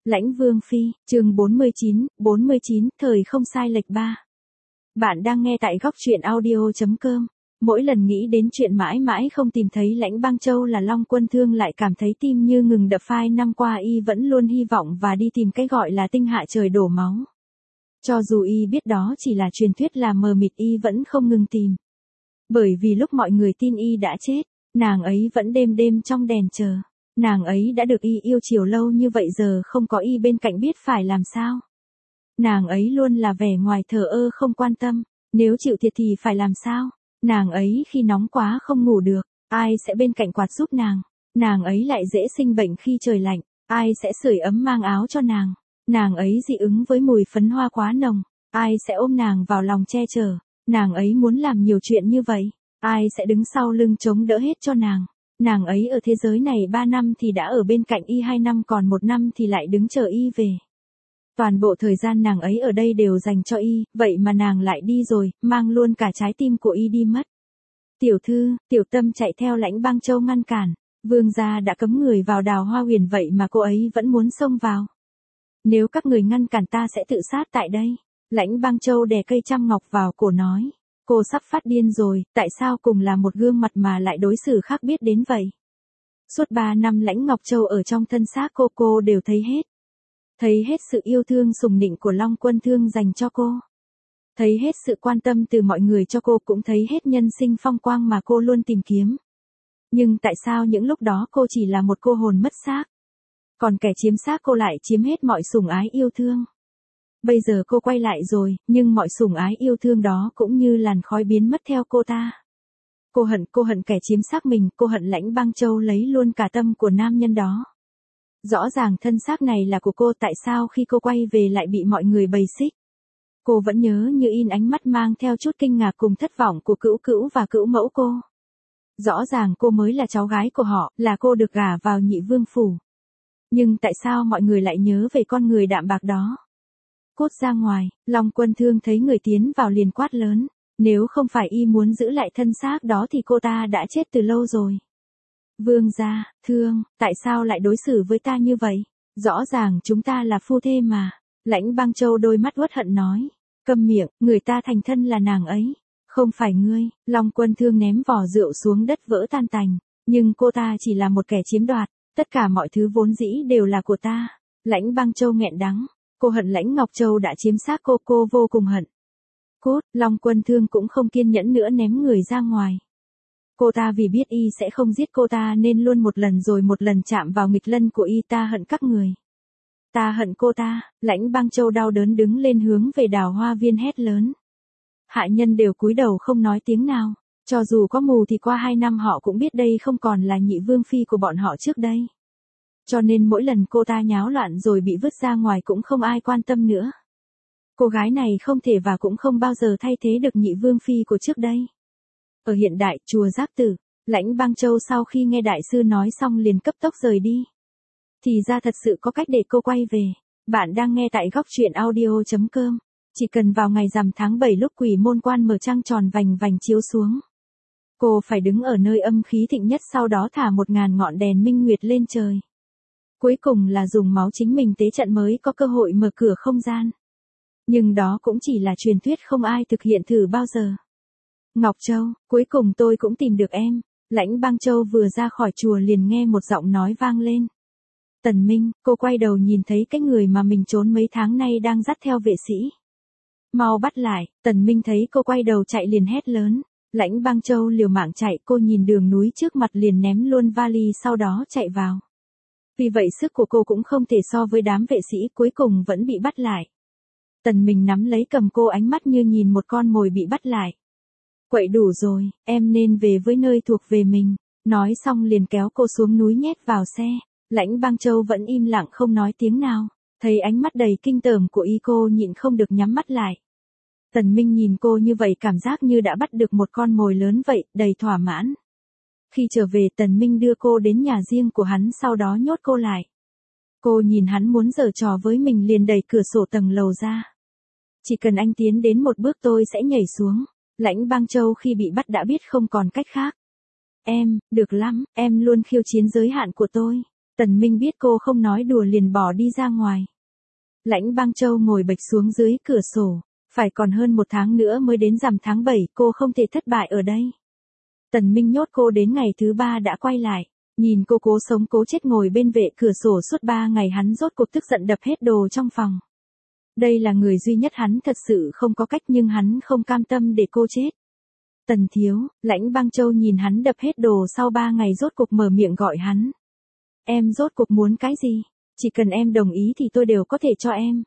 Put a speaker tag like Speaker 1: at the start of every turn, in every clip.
Speaker 1: Lãnh Vương Phi, chương 49, thời không sai lệch 3. Bạn đang nghe tại góc truyện audio.com. Mỗi lần nghĩ đến chuyện mãi mãi không tìm thấy Lãnh Bang Châu là Long Quân Thương lại cảm thấy tim như ngừng đập. Phai năm qua y vẫn luôn hy vọng và đi tìm cái gọi là tinh hạ trời đổ máu. Cho dù y biết đó chỉ là truyền thuyết là mờ mịt, y vẫn không ngừng tìm. Bởi vì lúc mọi người tin y đã chết, nàng ấy vẫn đêm đêm trong đèn chờ. Nàng ấy đã được y yêu chiều lâu như vậy, giờ không có y bên cạnh biết phải làm sao. Nàng ấy luôn là vẻ ngoài thờ ơ không quan tâm, nếu chịu thiệt thì phải làm sao. Nàng ấy khi nóng quá không ngủ được, ai sẽ bên cạnh quạt giúp nàng. Nàng ấy lại dễ sinh bệnh khi trời lạnh, ai sẽ sưởi ấm mang áo cho nàng. Nàng ấy dị ứng với mùi phấn hoa quá nồng, ai sẽ ôm nàng vào lòng che chở. Nàng ấy muốn làm nhiều chuyện như vậy, ai sẽ đứng sau lưng chống đỡ hết cho nàng. Nàng ấy ở thế giới này 3 năm thì đã ở bên cạnh y 2 năm, còn 1 năm thì lại đứng chờ y về. Toàn bộ thời gian nàng ấy ở đây đều dành cho y, vậy mà nàng lại đi rồi, mang luôn cả trái tim của y đi mất. Tiểu thư, Tiểu Tâm chạy theo Lãnh Bang Châu ngăn cản. Vương gia đã cấm người vào Đào Hoa Huyền vậy mà cô ấy vẫn muốn xông vào. Nếu các người ngăn cản ta sẽ tự sát tại đây. Lãnh Bang Châu đè cây trăm ngọc vào cổ nói. Cô sắp phát điên rồi, tại sao cùng là một gương mặt mà lại đối xử khác biết đến vậy? Suốt 3 năm Lãnh Ngọc Châu ở trong thân xác cô đều thấy hết. Thấy hết sự yêu thương sủng nịnh của Long Quân Thương dành cho cô. Thấy hết sự quan tâm từ mọi người cho cô, cũng thấy hết nhân sinh phong quang mà cô luôn tìm kiếm. Nhưng tại sao những lúc đó cô chỉ là một cô hồn mất xác? Còn kẻ chiếm xác cô lại chiếm hết mọi sủng ái yêu thương. Bây giờ cô quay lại rồi, nhưng mọi sủng ái yêu thương đó cũng như làn khói biến mất theo cô ta. Cô hận kẻ chiếm xác mình, cô hận Lãnh Bang Châu lấy luôn cả tâm của nam nhân đó. Rõ ràng thân xác này là của cô, tại sao khi cô quay về lại bị mọi người bày xích? Cô vẫn nhớ như in ánh mắt mang theo chút kinh ngạc cùng thất vọng của Cữu Cữu và Cữu Mẫu cô. Rõ ràng cô mới là cháu gái của họ, là cô được gả vào Nhị Vương phủ. Nhưng tại sao mọi người lại nhớ về con người đạm bạc đó? Cút ra ngoài. Long Quân Thương thấy người tiến vào liền quát lớn. Nếu không phải y muốn giữ lại thân xác đó thì cô ta đã chết từ lâu rồi. Vương gia, Thương, tại sao lại đối xử với ta như vậy? Rõ ràng chúng ta là phu thê mà. Lãnh Bang Châu đôi mắt uất hận nói. Câm miệng, người ta thành thân là nàng ấy, không phải ngươi. Long Quân Thương ném vỏ rượu xuống đất vỡ tan tành. Nhưng cô ta chỉ là một kẻ chiếm đoạt, tất cả mọi thứ vốn dĩ đều là của ta. Lãnh Bang Châu nghẹn đắng. Cô hận Lãnh Ngọc Châu đã chiếm xác cô vô cùng hận. Cút. Long Quân Thương cũng không kiên nhẫn nữa ném người ra ngoài. Cô ta vì biết y sẽ không giết cô ta nên luôn một lần rồi một lần chạm vào nghịch lân của y. Ta hận các người. Ta hận cô ta. Lãnh Bang Châu đau đớn đứng lên hướng về Đào Hoa Viên hét lớn. Hạ nhân đều cúi đầu không nói tiếng nào. Cho dù có mù thì qua 2 năm họ cũng biết đây không còn là Nhị Vương Phi của bọn họ trước đây. Cho nên mỗi lần cô ta nháo loạn rồi bị vứt ra ngoài cũng không ai quan tâm nữa. Cô gái này không thể và cũng không bao giờ thay thế được Nhị Vương Phi của trước đây. Ở hiện đại, chùa Giác Tử, Lãnh Bang Châu sau khi nghe đại sư nói xong liền cấp tốc rời đi. Thì ra thật sự có cách để cô quay về. Bạn đang nghe tại góc truyện audio.com. Chỉ cần vào ngày rằm tháng 7 lúc Quỷ Môn Quan mở trăng tròn vành vành chiếu xuống. Cô phải đứng ở nơi âm khí thịnh nhất, sau đó thả 1000 ngọn đèn minh nguyệt lên trời. Cuối cùng là dùng máu chính mình tế trận mới có cơ hội mở cửa không gian. Nhưng đó cũng chỉ là truyền thuyết, không ai thực hiện thử bao giờ. Ngọc Châu, cuối cùng tôi cũng tìm được em. Lãnh Bang Châu vừa ra khỏi chùa liền nghe một giọng nói vang lên. Tần Minh. Cô quay đầu nhìn thấy cái người mà mình trốn mấy tháng nay đang dắt theo vệ sĩ. Mau bắt lại. Tần Minh thấy cô quay đầu chạy liền hét lớn. Lãnh Bang Châu liều mạng chạy, cô nhìn đường núi trước mặt liền ném luôn vali sau đó chạy vào. Vì vậy sức của cô cũng không thể so với đám vệ sĩ, cuối cùng vẫn bị bắt lại. Tần Minh nắm lấy cầm cô, ánh mắt như nhìn một con mồi bị bắt lại. Quậy đủ rồi, em nên về với nơi thuộc về mình. Nói xong liền kéo cô xuống núi nhét vào xe. Lãnh Bang Châu vẫn im lặng không nói tiếng nào. Thấy ánh mắt đầy kinh tởm của y, cô nhịn không được nhắm mắt lại. Tần Minh nhìn cô như vậy cảm giác như đã bắt được một con mồi lớn vậy, đầy thỏa mãn. Khi trở về Tần Minh đưa cô đến nhà riêng của hắn, sau đó nhốt cô lại. Cô nhìn hắn muốn giở trò với mình liền đẩy cửa sổ tầng lầu ra. Chỉ cần anh tiến đến một bước tôi sẽ nhảy xuống. Lãnh Bang Châu khi bị bắt đã biết không còn cách khác. Em, được lắm, em luôn khiêu chiến giới hạn của tôi. Tần Minh biết cô không nói đùa liền bỏ đi ra ngoài. Lãnh Băng Châu ngồi bệt xuống dưới cửa sổ. Phải còn hơn 1 tháng nữa mới đến rằm tháng 7, cô không thể thất bại ở đây. Tần Minh nhốt cô đến ngày thứ 3 đã quay lại. Nhìn cô cố sống cố chết ngồi bên vệ cửa sổ suốt 3 ngày, hắn rốt cuộc tức giận đập hết đồ trong phòng. Đây là người duy nhất hắn thật sự không có cách, nhưng hắn không cam tâm để cô chết. Tần thiếu, Lãnh Băng Châu nhìn hắn đập hết đồ sau 3 ngày rốt cuộc mở miệng gọi hắn. Em rốt cuộc muốn cái gì? Chỉ cần em đồng ý thì tôi đều có thể cho em.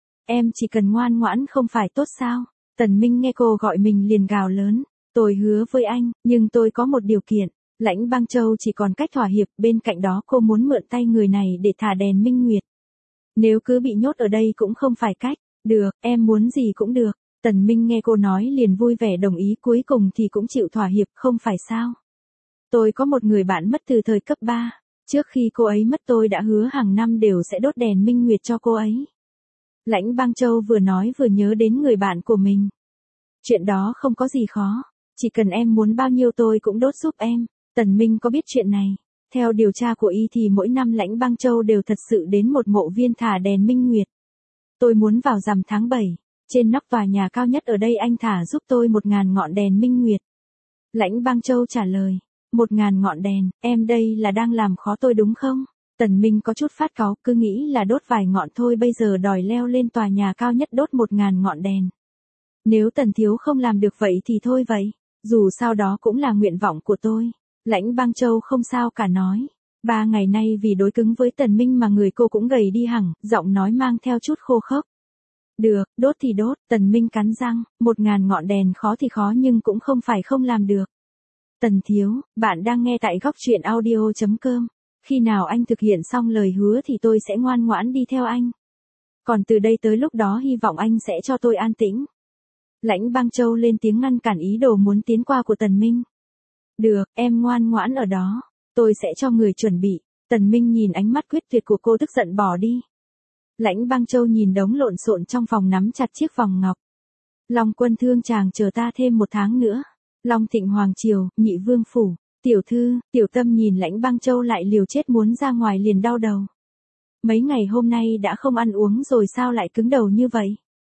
Speaker 1: Em chỉ cần ngoan ngoãn không phải tốt sao? Tần Minh nghe cô gọi mình liền gào lớn. Tôi hứa với anh, nhưng tôi có một điều kiện. Lãnh Băng Châu chỉ còn cách thỏa hiệp, bên cạnh đó cô muốn mượn tay người này để thả đèn minh nguyệt. Nếu cứ bị nhốt ở đây cũng không phải cách. Được, em muốn gì cũng được. Tần Minh nghe cô nói liền vui vẻ đồng ý, cuối cùng thì cũng chịu thỏa hiệp, không phải sao? Tôi có một người bạn mất từ thời cấp 3. Trước khi cô ấy mất tôi đã hứa hàng năm đều sẽ đốt đèn minh nguyệt cho cô ấy. Lãnh Băng Châu vừa nói vừa nhớ đến người bạn của mình. Chuyện đó không có gì khó. Chỉ cần em muốn bao nhiêu tôi cũng đốt giúp em. Tần Minh có biết chuyện này. Theo điều tra của y thì mỗi năm Lãnh Băng Châu đều thật sự đến một mộ viên thả đèn minh nguyệt. Tôi muốn vào rằm tháng 7. Trên nóc tòa nhà cao nhất ở đây anh thả giúp tôi 1000 ngọn đèn minh nguyệt. Lãnh Băng Châu trả lời. 1000 ngọn đèn, em đây là đang làm khó tôi đúng không? Tần Minh có chút phát cáu, cứ nghĩ là đốt vài ngọn thôi, bây giờ đòi leo lên tòa nhà cao nhất đốt 1000 ngọn đèn. Nếu Tần thiếu không làm được vậy thì thôi vậy, dù sao đó cũng là nguyện vọng của tôi. Lãnh Băng Châu không sao cả nói. 3 ngày nay vì đối cứng với Tần Minh mà người cô cũng gầy đi hẳn, giọng nói mang theo chút khô khốc. Được, đốt thì đốt, Tần Minh cắn răng, 1000 ngọn đèn khó thì khó nhưng cũng không phải không làm được. Tần thiếu, bạn đang nghe tại góc truyện audio.com. Khi nào anh thực hiện xong lời hứa thì tôi sẽ ngoan ngoãn đi theo anh. Còn từ đây tới lúc đó hy vọng anh sẽ cho tôi an tĩnh. Lãnh Băng Châu lên tiếng ngăn cản ý đồ muốn tiến qua của Tần Minh. Được, em ngoan ngoãn ở đó. Tôi sẽ cho người chuẩn bị. Tần Minh nhìn ánh mắt quyết tuyệt của cô tức giận bỏ đi. Lãnh Băng Châu nhìn đống lộn xộn trong phòng nắm chặt chiếc vòng ngọc. Long Quân thương chàng chờ ta thêm 1 tháng nữa. Long Thịnh Hoàng Triều, Nhị Vương Phủ. Tiểu thư, Tiểu Tâm nhìn Lãnh Băng Châu lại liều chết muốn ra ngoài liền đau đầu. Mấy ngày hôm nay đã không ăn uống rồi sao lại cứng đầu như vậy?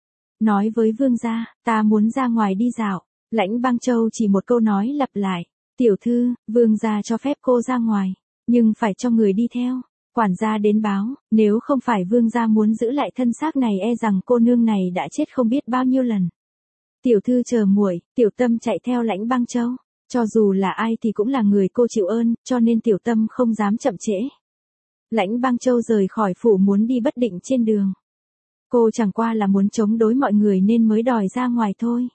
Speaker 1: Nói với vương gia, ta muốn ra ngoài đi dạo. Lãnh Băng Châu chỉ một câu nói lặp lại. Tiểu thư, vương gia cho phép cô ra ngoài, nhưng phải cho người đi theo. Quản gia đến báo, nếu không phải vương gia muốn giữ lại thân xác này e rằng cô nương này đã chết không biết bao nhiêu lần. Tiểu thư chờ muội, Tiểu Tâm chạy theo Lãnh Băng Châu. Cho dù là ai thì cũng là người cô chịu ơn, cho nên Tiểu Tâm không dám chậm trễ. Lãnh Băng Châu rời khỏi phủ muốn đi bất định trên đường. Cô chẳng qua là muốn chống đối mọi người nên mới đòi ra ngoài thôi.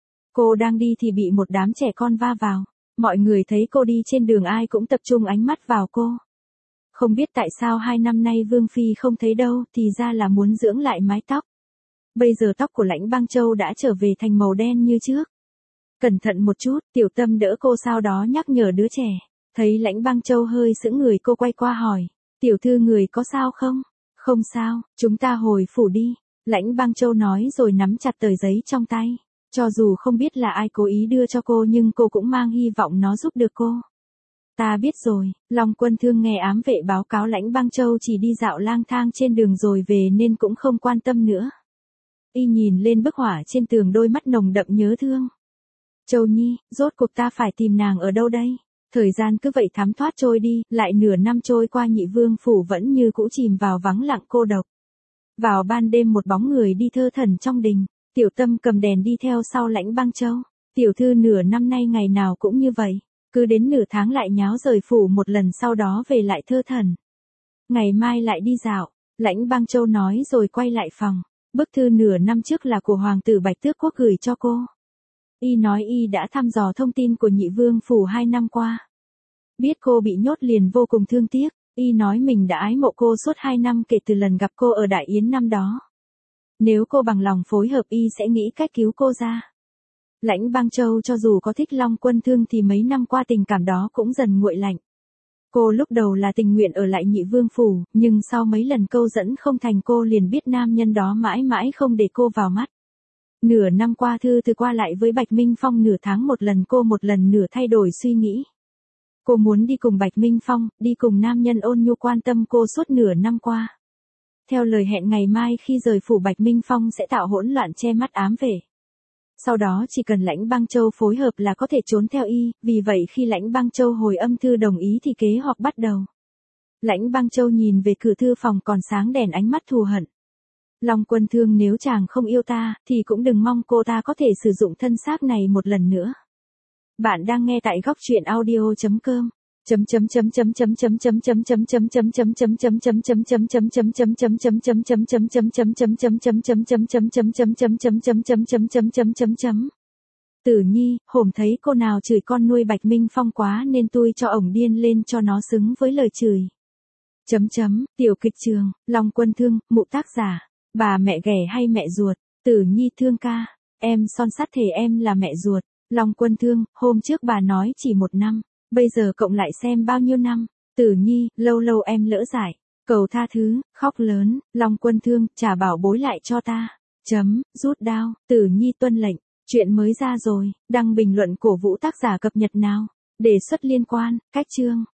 Speaker 1: Cô đang đi thì bị một đám trẻ con va vào. Mọi người thấy cô đi trên đường ai cũng tập trung ánh mắt vào cô. Không biết tại sao 2 năm nay Vương Phi không thấy đâu, thì ra là muốn dưỡng lại mái tóc. Bây giờ tóc của Lãnh Băng Châu đã trở về thành màu đen như trước. Cẩn thận một chút, Tiểu Tâm đỡ cô sau đó nhắc nhở đứa trẻ. Thấy Lãnh Băng Châu hơi sững người cô quay qua hỏi. Tiểu thư người có sao không? Không sao, chúng ta hồi phủ đi. Lãnh Băng Châu nói rồi nắm chặt tờ giấy trong tay. Cho dù không biết là ai cố ý đưa cho cô nhưng cô cũng mang hy vọng nó giúp được cô. Ta biết rồi, Long Quân thương nghe ám vệ báo cáo Lãnh Băng Châu chỉ đi dạo lang thang trên đường rồi về nên cũng không quan tâm nữa. Y nhìn lên bức họa trên tường đôi mắt nồng đậm nhớ thương. Châu Nhi, rốt cuộc ta phải tìm nàng ở đâu đây? Thời gian cứ vậy thấm thoát trôi đi, lại nửa năm trôi qua Nhị Vương Phủ vẫn như cũ chìm vào vắng lặng cô độc. Vào ban đêm một bóng người đi thơ thẩn trong đình, Tiểu Tâm cầm đèn đi theo sau Lãnh Băng Châu. Tiểu thư nửa năm nay ngày nào cũng như vậy, cứ đến nửa tháng lại nháo rời phủ một lần sau đó về lại thơ thẩn. Ngày mai lại đi dạo, Lãnh Băng Châu nói rồi quay lại phòng. Bức thư nửa năm trước là của Hoàng tử Bạch Tước Quốc gửi cho cô. Y nói y đã thăm dò thông tin của Nhị Vương Phủ 2 năm qua. Biết cô bị nhốt liền vô cùng thương tiếc. Y nói mình đã ái mộ cô suốt 2 năm kể từ lần gặp cô ở Đại Yến năm đó. Nếu cô bằng lòng phối hợp y sẽ nghĩ cách cứu cô ra. Lãnh Băng Châu cho dù có thích Long Quân thương thì mấy năm qua tình cảm đó cũng dần nguội lạnh. Cô lúc đầu là tình nguyện ở lại Nhị Vương Phủ, nhưng sau mấy lần câu dẫn không thành cô liền biết nam nhân đó mãi mãi không để cô vào mắt. Nửa năm qua thư từ qua lại với Bạch Minh Phong nửa tháng một lần cô một lần nửa thay đổi suy nghĩ. Cô muốn đi cùng Bạch Minh Phong, đi cùng nam nhân ôn nhu quan tâm cô suốt nửa năm qua. Theo lời hẹn ngày mai khi rời phủ Bạch Minh Phong sẽ tạo hỗn loạn che mắt ám về. Sau đó chỉ cần Lãnh Băng Châu phối hợp là có thể trốn theo y, vì vậy khi Lãnh Băng Châu hồi âm thư đồng ý thì kế hoạch bắt đầu. Lãnh Băng Châu nhìn về cửa thư phòng còn sáng đèn ánh mắt thù hận. Long Quân Thương, nếu chàng không yêu ta, thì cũng đừng mong cô ta có thể sử dụng thân xác này một lần nữa. Bạn đang nghe tại góc truyện audio.com. Tử Nhi, hổm thấy cô nào chửi con nuôi Bạch Minh Phong quá nên tui cho ổng điên lên cho nó xứng với lời chửi. Tiểu kịch trường, Long Quân Thương, mụ tác giả, bà mẹ ghẻ hay mẹ ruột, Tử Nhi thương ca, em son sắt thề em là mẹ ruột, Long Quân Thương, hôm trước bà nói chỉ 1 năm, bây giờ cộng lại xem bao nhiêu năm, Tử Nhi, lâu lâu em lỡ dại, cầu tha thứ, khóc lớn, Long Quân Thương, trả bảo bối lại cho ta, rút đao, Tử Nhi tuân lệnh, chuyện mới ra rồi, đăng bình luận cổ vũ tác giả cập nhật nào, đề xuất liên quan, cách chương.